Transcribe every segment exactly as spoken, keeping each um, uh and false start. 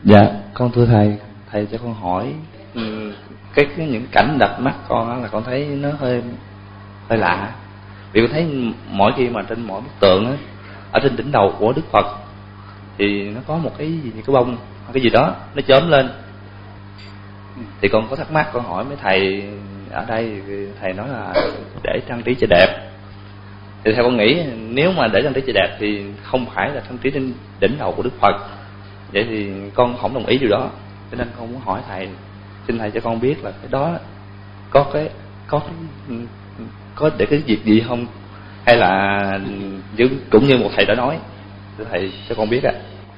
Dạ, con thưa thầy, thầy cho con hỏi cái, cái những cảnh đập mắt con đó là con thấy nó hơi hơi lạ. Vì con thấy mỗi khi mà trên mỗi bức tượng á, ở trên đỉnh đầu của Đức Phật thì nó có một cái gì như cái bông, cái gì đó nó chớm lên. Thì con có thắc mắc, con hỏi mấy thầy ở đây, thầy nói là để trang trí cho đẹp. Thì theo con nghĩ nếu mà để trang trí cho đẹp thì không phải là trang trí trên đỉnh đầu của Đức Phật. Vậy thì con không đồng ý điều đó, cho nên con muốn hỏi thầy, xin thầy cho con biết là cái đó có cái có cái có để cái việc gì không, hay là cũng như một thầy đã nói. Thưa thầy cho con biết ạ.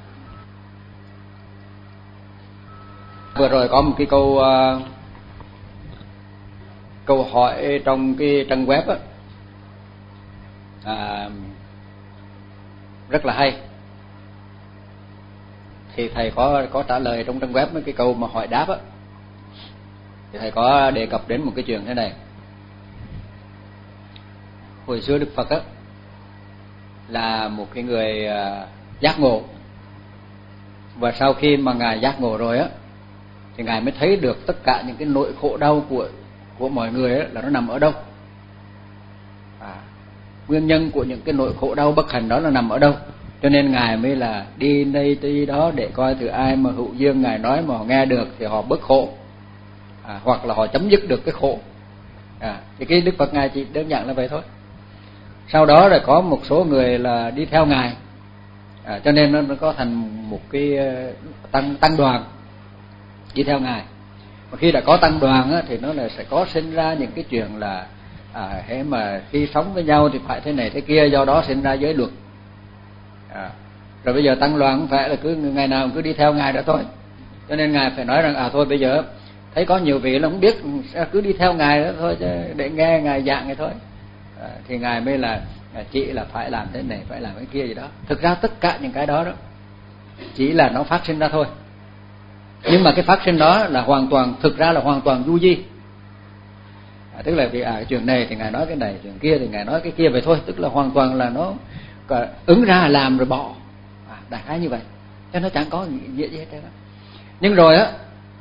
Vừa rồi có một cái câu uh, câu hỏi trong cái trang web á, à, rất là hay. Thì thầy có có trả lời trong trang web mấy cái câu mà hỏi đáp á. Thì thầy có đề cập đến một cái chuyện thế này. Hồi xưa Đức Phật á là một cái người uh, giác ngộ, và sau khi mà ngài giác ngộ rồi á thì ngài mới thấy được tất cả những cái nỗi khổ đau của của mọi người á là nó nằm ở đâu, à, nguyên nhân của những cái nỗi khổ đau bất hạnh đó là nằm ở đâu. Cho nên ngài mới là đi đây đi đó để coi thử ai mà hữu duyên ngài nói mà họ nghe được thì họ bớt khổ, à, hoặc là họ chấm dứt được cái khổ. À, thì cái Đức Phật ngài chỉ đơn giản là vậy thôi. Sau đó rồi có một số người là đi theo ngài, à, cho nên nó, nó có thành một cái tăng tăng đoàn đi theo ngài. Và khi đã có tăng đoàn á, thì nó là sẽ có sinh ra những cái chuyện là à, thế mà khi sống với nhau thì phải thế này thế kia, do đó sinh ra giới luật. À, rồi bây giờ tăng đoàn không phải là cứ ngày nào cứ đi theo ngài đó thôi, cho nên ngài phải nói rằng à thôi bây giờ thấy có nhiều vị là không biết, cứ đi theo ngài đó thôi chứ để nghe ngài giảng này thôi. À, thì ngài mới là chỉ là phải làm thế này phải làm cái kia gì đó. Thực ra tất cả những cái đó đó chỉ là nó phát sinh ra thôi, nhưng mà cái phát sinh đó là hoàn toàn, thực ra là hoàn toàn du di. À, tức là vì à cái chuyện này thì ngài nói cái này, chuyện kia thì ngài nói cái kia vậy thôi, tức là hoàn toàn là nó ứng ra làm rồi bỏ, à, đại khái như vậy, cho nó chẳng có gì gì hết trơn. Nhưng rồi á,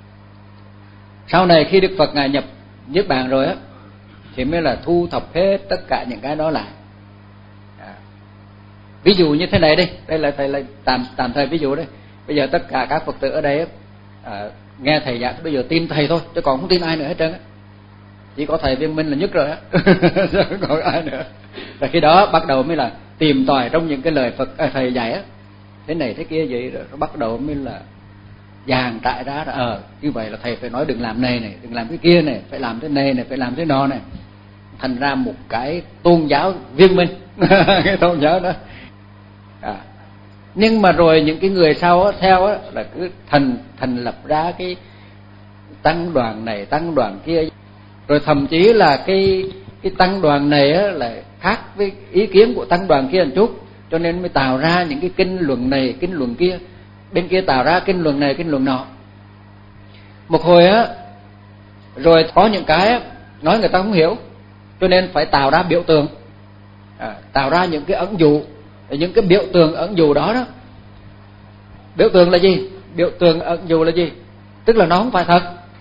sau này khi Đức Phật ngài nhập niết bàn rồi á thì mới là thu thập hết tất cả những cái đó lại. À, ví dụ như thế này đi, đây là thầy là tạm tạm thời ví dụ đấy. Bây giờ tất cả các Phật tử ở đây á, à, nghe thầy giảng bây giờ tin thầy thôi, chứ còn không tin ai nữa hết trơn á. Chỉ có thầy Viên Minh là nhất rồi á, không còn ai nữa. Và khi đó bắt đầu mới là tìm tòi trong những cái lời Phật à, thầy dạy á, thế này thế kia vậy, rồi bắt đầu mới là dàn trại ra ờ như vậy là thầy phải nói đừng làm này này, đừng làm cái kia này, phải làm thế này này, phải làm thế nọ này, thành ra một cái tôn giáo viên minh. Cái tôn giáo đó. À, nhưng mà rồi những cái người sau á, theo á, là cứ thành thành lập ra cái tăng đoàn này tăng đoàn kia, rồi thậm chí là cái cái tăng đoàn này á, là khác với ý kiến của tăng đoàn kia một chút, cho nên mới tạo ra những cái kinh luận này kinh luận kia, bên kia tạo ra kinh luận này kinh luận nọ. Một hồi á, rồi có những cái á, nói người ta không hiểu, cho nên phải tạo ra biểu tượng, à, tạo ra những cái ẩn dụ, những cái biểu tượng ẩn dụ đó đó. Biểu tượng là gì? Biểu tượng ẩn dụ là gì? Tức là nó không phải thật.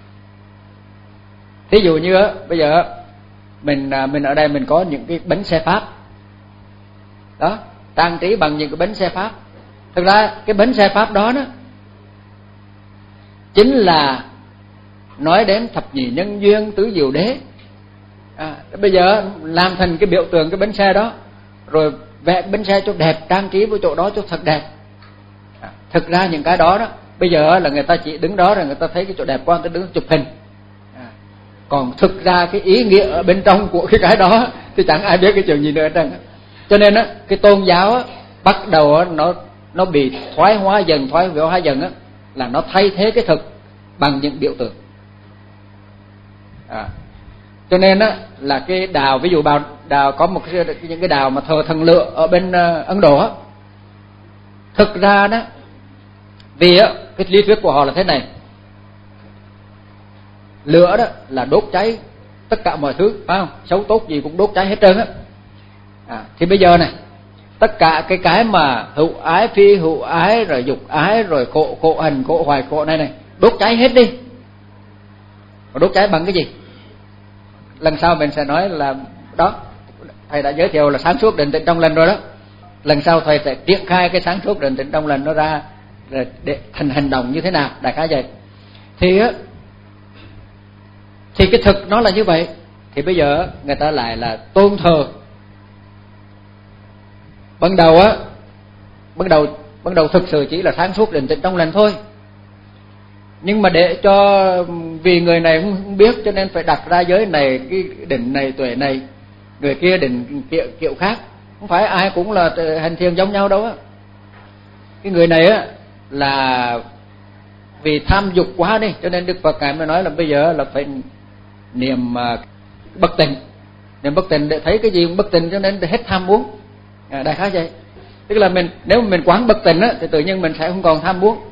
Thí dụ như á, bây giờ mình mình ở đây mình có những cái bánh xe Pháp đó, trang trí bằng những cái bánh xe Pháp. Thực ra cái bánh xe Pháp đó đó chính là nói đến thập nhị nhân duyên tứ diệu đế. À, bây giờ làm thành cái biểu tượng cái bánh xe đó, rồi vẽ bánh xe cho đẹp, trang trí với chỗ đó cho thật đẹp. À, thực ra những cái đó đó bây giờ là người ta chỉ đứng đó rồi người ta thấy cái chỗ đẹp quá, người ta đứng chụp hình. À, còn thực ra cái ý nghĩa ở bên trong của cái cái đó thì chẳng ai biết cái chuyện gì nữa hết trơn. Cho nên á, cái tôn giáo á, bắt đầu á, nó nó bị thoái hóa dần thoái hóa dần á, là nó thay thế cái thực bằng những biểu tượng. À, cho nên á, là cái đào, ví dụ vào đào có một cái, những cái đào mà thờ thần lửa ở bên uh, Ấn Độ á, thực ra đó vì á, cái lý thuyết của họ là thế này: lửa đó là đốt cháy tất cả mọi thứ, phải không? Xấu tốt gì cũng đốt cháy hết trơn á. À, thì bây giờ này, tất cả cái cái mà hữu ái, phi hữu ái, rồi dục ái, rồi khổ, khổ hành, khổ hoài, khổ này này, đốt cháy hết đi. Đốt cháy bằng cái gì? Lần sau mình sẽ nói là đó, thầy đã giới thiệu là sáng suốt định tĩnh trong lành rồi đó. Lần sau thầy sẽ triển khai cái sáng suốt định tĩnh trong lành nó ra để thành hành động như thế nào, đại khái vậy. Thì á, thì cái thực nó là như vậy. Thì bây giờ người ta lại là tôn thờ. Ban đầu á, ban đầu ban đầu thực sự chỉ là sáng suốt định tĩnh trong lành thôi. Nhưng mà để cho, vì người này không biết cho nên phải đặt ra giới này, cái định này, tuệ này, người kia định kiểu, kiểu khác. Không phải ai cũng là hành thiền giống nhau đâu á. Cái người này á là vì tham dục quá đi, cho nên Đức Phật ngài mới nói là bây giờ là phải niệm bất tịnh. Niệm bất tịnh để thấy cái gì cũng bất tịnh, cho nên hết tham muốn. À, đại khái vậy. Tức là mình, nếu mình quán bất tịnh á thì tự nhiên mình sẽ không còn tham muốn.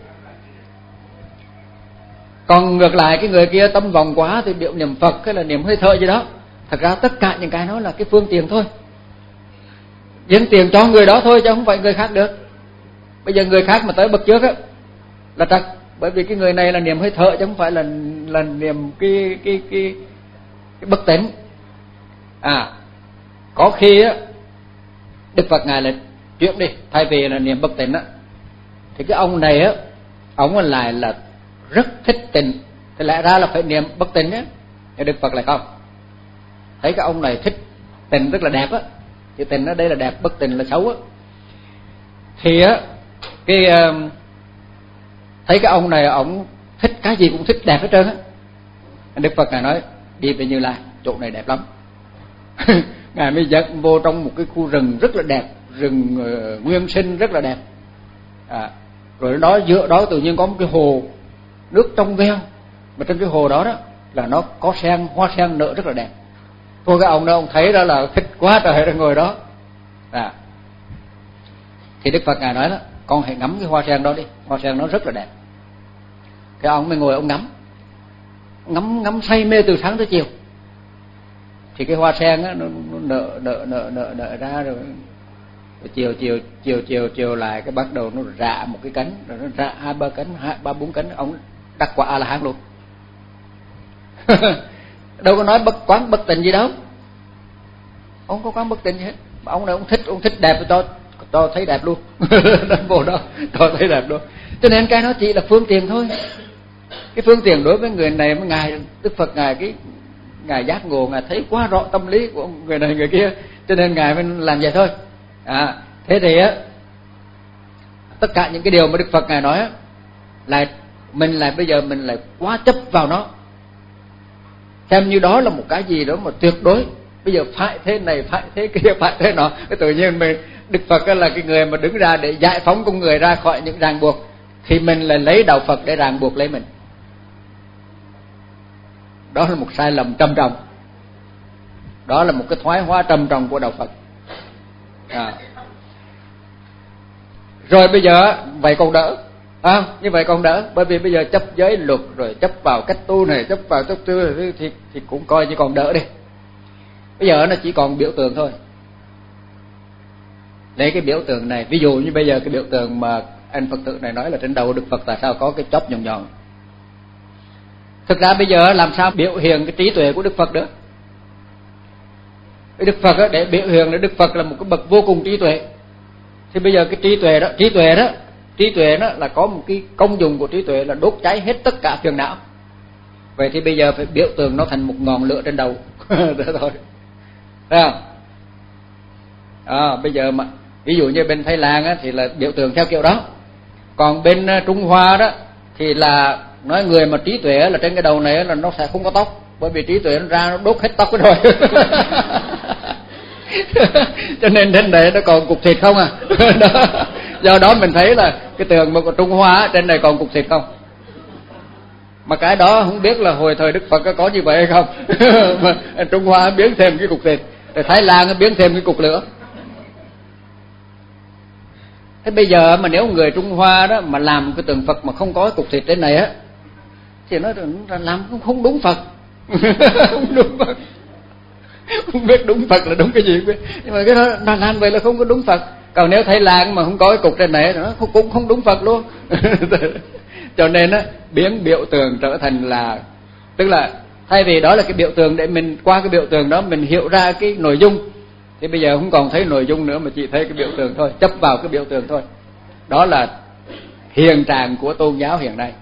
Còn ngược lại cái người kia tâm vọng quá thì biểu niệm Phật hay là niệm hơi thở gì đó. Thật ra tất cả những cái đó là cái phương tiện thôi, dâng tiền cho người đó thôi chứ không phải người khác được. Bây giờ người khác mà tới bậc trước á là trật, bởi vì cái người này là niệm hơi thở chứ không phải là là niệm cái cái cái, cái bất tịnh. À, có khi á Đức Phật ngài lại chuyển đi, thay vì là niệm bất tịnh á thì cái ông này á, ông lại là rất thích tịnh, thì lẽ ra là phải niệm bất tịnh á. Thì Đức Phật lại không, thấy cái ông này thích tịnh rất là đẹp á, chữ tịnh ở đây là đẹp, bất tịnh là xấu á. Thì á cái thấy cái ông này ông thích cái gì cũng thích đẹp hết trơn á. Đức Phật ngài nói đi về Như Lai, chỗ này đẹp lắm. Ngài mới dẫn vô trong một cái khu rừng rất là đẹp, rừng uh, nguyên sinh rất là đẹp. À, rồi đó giữa đó tự nhiên có một cái hồ nước trong veo, mà trên cái hồ đó đó là nó có sen, hoa sen nở rất là đẹp. Thôi cái ông đó ông thấy đó là thích quá trời rồi ngồi đó. À, thì Đức Phật ngài nói đó, con hãy ngắm cái hoa sen đó đi, hoa sen nó rất là đẹp. Cái ông mới ngồi ông ngắm, ngắm ngắm say mê từ sáng tới chiều. Thì cái hoa sen á nó, nó nở nở nở nở nở ra rồi, rồi chiều chiều chiều chiều chiều lại cái bắt đầu nó rạ một cái cánh, rồi nó rạ hai ba cánh, hai ba bốn cánh, ông đắc quả A La Hán luôn. Đâu có nói bất quán bất tịnh gì đâu, ông có quán bất tịnh gì hết. Ông này ông thích, ông thích đẹp cho cho thấy đẹp luôn. Đến vô đó cho thấy đẹp luôn. Cho nên cái nó chỉ là phương tiện thôi. Cái phương tiện đối với người này, với ngài Đức Phật ngài cái ngài giác ngộ, ngài thấy quá rõ tâm lý của người này người kia, cho nên ngài mới làm vậy thôi. À, thế thì á, tất cả những cái điều mà Đức Phật ngài nói á, là mình lại bây giờ mình lại quá chấp vào nó, xem như đó là một cái gì đó mà tuyệt đối. Bây giờ phải thế này, phải thế kia, phải thế nọ. Cái tự nhiên mình, Đức Phật là cái người mà đứng ra để giải phóng con người ra khỏi những ràng buộc, thì mình lại lấy đạo Phật để ràng buộc lấy mình. Đó là một sai lầm trầm trọng. Đó là một cái thoái hóa trầm trọng của đạo Phật. À. Rồi bây giờ vậy còn đỡ, à, như vậy còn đỡ, bởi vì bây giờ chấp giới luật, rồi chấp vào cách tu này, chấp vào chấp tu này, thì, thì cũng coi như còn đỡ đi. Bây giờ nó chỉ còn biểu tượng thôi. Lấy cái biểu tượng này, ví dụ như bây giờ cái biểu tượng mà anh Phật tử này nói là trên đầu Đức Phật tại sao có cái chóp nhọn nhọn. Thực ra bây giờ làm sao biểu hiện cái trí tuệ của Đức Phật được? Đức Phật đó, để biểu hiện là Đức Phật là một cái bậc vô cùng trí tuệ, thì bây giờ cái trí tuệ đó, trí tuệ đó, trí tuệ đó là có một cái công dụng của trí tuệ là đốt cháy hết tất cả phiền não. Vậy thì bây giờ phải biểu tượng nó thành một ngọn lửa trên đầu. Đó thôi, thấy không? À, bây giờ mà ví dụ như bên Thái Lan á, thì là biểu tượng theo kiểu đó. Còn bên Trung Hoa đó thì là nói người mà trí tuệ là trên cái đầu này là nó sẽ không có tóc, bởi vì trí tuệ nó ra nó đốt hết tóc rồi. Cho nên trên này nó còn cục thịt không à. Đó. Do đó mình thấy là cái tường của Trung Hoa trên này còn cục thịt không. Mà cái đó không biết là hồi thời Đức Phật có như vậy hay không. Mà Trung Hoa biến thêm cái cục thịt, rồi Thái Lan biến thêm cái cục lửa. Thế bây giờ mà nếu người Trung Hoa đó mà làm cái tượng Phật mà không có cục thịt trên này á, thì nó làm không đúng Phật. Không đúng Phật. Không biết đúng Phật là đúng cái gì không biết. Nhưng mà cái đó nó làm vậy là không có đúng Phật. Còn nếu thấy làng mà không có cái cục trên này nó cũng không đúng Phật luôn. Cho nên á, biến biểu tượng trở thành là, tức là thay vì đó là cái biểu tượng để mình qua cái biểu tượng đó mình hiểu ra cái nội dung, thì bây giờ không còn thấy nội dung nữa mà chỉ thấy cái biểu tượng thôi, chấp vào cái biểu tượng thôi. Đó là hiện trạng của tôn giáo hiện nay.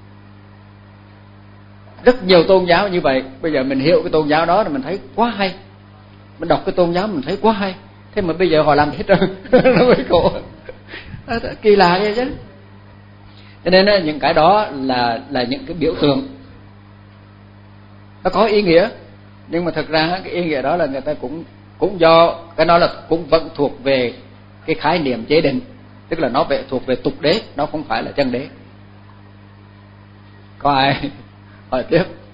Rất nhiều tôn giáo như vậy. Bây giờ mình hiểu cái tôn giáo đó là mình thấy quá hay, mình đọc cái tôn giáo mình thấy quá hay, thế mà bây giờ họ làm hết trơn. Nó mới khổ, kỳ lạ vậy chứ. Cho nên những cái đó là là những cái biểu tượng, nó có ý nghĩa, nhưng mà thật ra cái ý nghĩa đó là người ta cũng cũng do cái đó là cũng vẫn thuộc về cái khái niệm chế định, tức là nó về thuộc về tục đế, nó không phải là chân đế. Có ai hỏi tiếp?